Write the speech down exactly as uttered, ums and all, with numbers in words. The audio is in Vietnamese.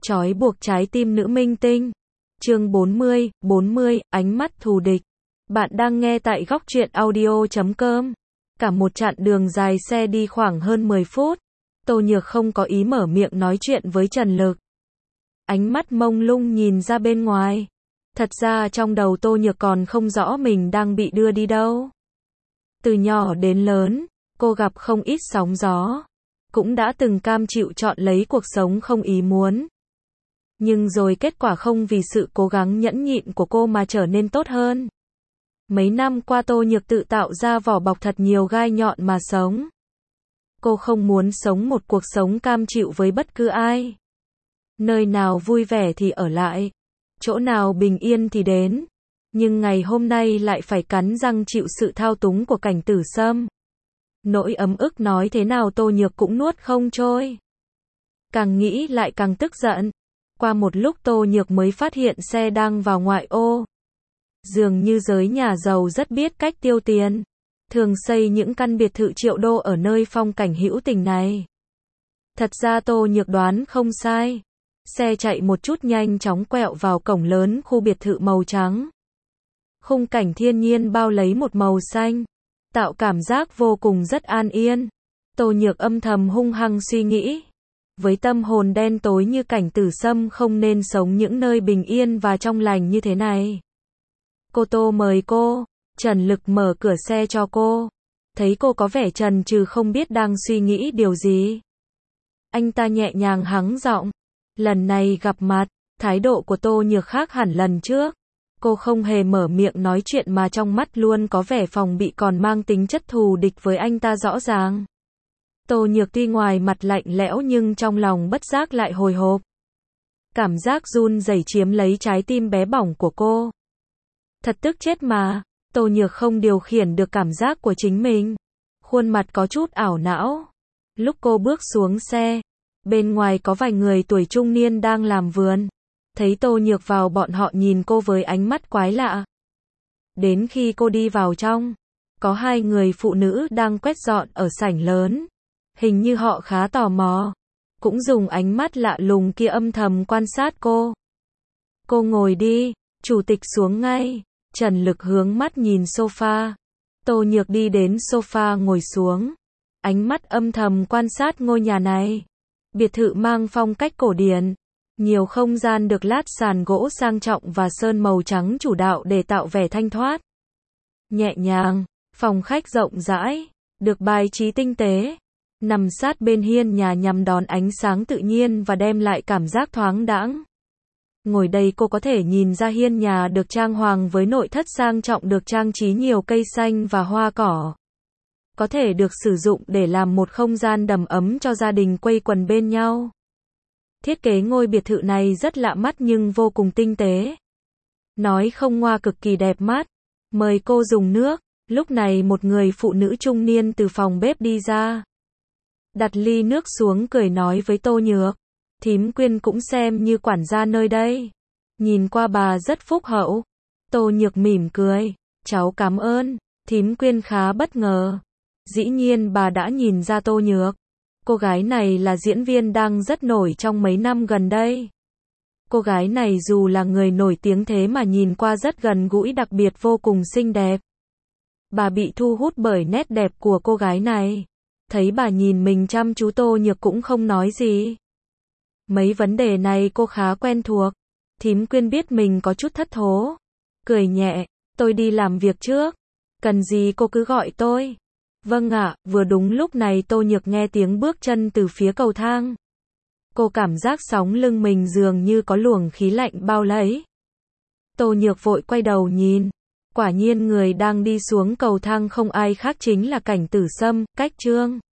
Trói buộc trái tim nữ minh tinh. Chương bốn mươi, bốn mươi, ánh mắt thù địch. Bạn đang nghe tại góc truyện audio chấm com. Cả một chặng đường dài xe đi khoảng hơn mười phút. Tô Nhược không có ý mở miệng nói chuyện với Trần Lực. Ánh mắt mông lung nhìn ra bên ngoài. Thật ra trong đầu Tô Nhược còn không rõ mình đang bị đưa đi đâu. Từ nhỏ đến lớn, cô gặp không ít sóng gió. Cũng đã từng cam chịu chọn lấy cuộc sống không ý muốn. Nhưng rồi kết quả không vì sự cố gắng nhẫn nhịn của cô mà trở nên tốt hơn. Mấy năm qua Tô Nhược tự tạo ra vỏ bọc thật nhiều gai nhọn mà sống. Cô không muốn sống một cuộc sống cam chịu với bất cứ ai. Nơi nào vui vẻ thì ở lại. Chỗ nào bình yên thì đến. Nhưng ngày hôm nay lại phải cắn răng chịu sự thao túng của Cảnh Tử Sâm. Nỗi ấm ức nói thế nào Tô Nhược cũng nuốt không trôi. Càng nghĩ lại càng tức giận. Qua một lúc Tô Nhược mới phát hiện xe đang vào ngoại ô. Dường như giới nhà giàu rất biết cách tiêu tiền. Thường xây những căn biệt thự triệu đô ở nơi phong cảnh hữu tình này. Thật ra Tô Nhược đoán không sai. Xe chạy một chút nhanh chóng quẹo vào cổng lớn khu biệt thự màu trắng. Khung cảnh thiên nhiên bao lấy một màu xanh. Tạo cảm giác vô cùng rất an yên. Tô Nhược âm thầm hung hăng suy nghĩ. Với tâm hồn đen tối như Cảnh Tử Sâm không nên sống những nơi bình yên và trong lành như thế này. Cô Tô mời cô. Trần Lực mở cửa xe cho cô. Thấy cô có vẻ chần chừ không biết đang suy nghĩ điều gì. Anh ta nhẹ nhàng hắng giọng. Lần này gặp mặt, thái độ của Tô Nhược khác hẳn lần trước. Cô không hề mở miệng nói chuyện mà trong mắt luôn có vẻ phòng bị còn mang tính chất thù địch với anh ta rõ ràng. Tô Nhược tuy ngoài mặt lạnh lẽo nhưng trong lòng bất giác lại hồi hộp. Cảm giác run rẩy chiếm lấy trái tim bé bỏng của cô. Thật tức chết mà, Tô Nhược không điều khiển được cảm giác của chính mình. Khuôn mặt có chút ảo não. Lúc cô bước xuống xe, bên ngoài có vài người tuổi trung niên đang làm vườn. Thấy Tô Nhược vào bọn họ nhìn cô với ánh mắt quái lạ. Đến khi cô đi vào trong, có hai người phụ nữ đang quét dọn ở sảnh lớn. Hình như họ khá tò mò. Cũng dùng ánh mắt lạ lùng kia âm thầm quan sát cô. Cô ngồi đi, chủ tịch xuống ngay. Trần Lực hướng mắt nhìn sofa. Tô Nhược đi đến sofa ngồi xuống. Ánh mắt âm thầm quan sát ngôi nhà này. Biệt thự mang phong cách cổ điển. Nhiều không gian được lát sàn gỗ sang trọng và sơn màu trắng chủ đạo để tạo vẻ thanh thoát. Nhẹ nhàng, phòng khách rộng rãi, được bài trí tinh tế. Nằm sát bên hiên nhà nhằm đón ánh sáng tự nhiên và đem lại cảm giác thoáng đãng. Ngồi đây cô có thể nhìn ra hiên nhà được trang hoàng với nội thất sang trọng được trang trí nhiều cây xanh và hoa cỏ. Có thể được sử dụng để làm một không gian đầm ấm cho gia đình quây quần bên nhau. Thiết kế ngôi biệt thự này rất lạ mắt nhưng vô cùng tinh tế. Nói không ngoa cực kỳ đẹp mắt. Mời cô dùng nước. Lúc này một người phụ nữ trung niên từ phòng bếp đi ra. Đặt ly nước xuống cười nói với Tô Nhược. Thím Quyên cũng xem như quản gia nơi đây. Nhìn qua bà rất phúc hậu. Tô Nhược mỉm cười. Cháu cảm ơn. Thím Quyên khá bất ngờ. Dĩ nhiên bà đã nhìn ra Tô Nhược. Cô gái này là diễn viên đang rất nổi trong mấy năm gần đây. Cô gái này dù là người nổi tiếng thế mà nhìn qua rất gần gũi đặc biệt vô cùng xinh đẹp. Bà bị thu hút bởi nét đẹp của cô gái này. Thấy bà nhìn mình chăm chú Tô Nhược cũng không nói gì. Mấy vấn đề này cô khá quen thuộc. Thím Quyên biết mình có chút thất thố. Cười nhẹ, tôi đi làm việc trước. Cần gì cô cứ gọi tôi. Vâng ạ, vừa đúng lúc này Tô Nhược nghe tiếng bước chân từ phía cầu thang. Cô cảm giác sóng lưng mình dường như có luồng khí lạnh bao lấy. Tô Nhược vội quay đầu nhìn. Quả nhiên người đang đi xuống cầu thang không ai khác chính là Cảnh Tử Sâm, Cách Trương.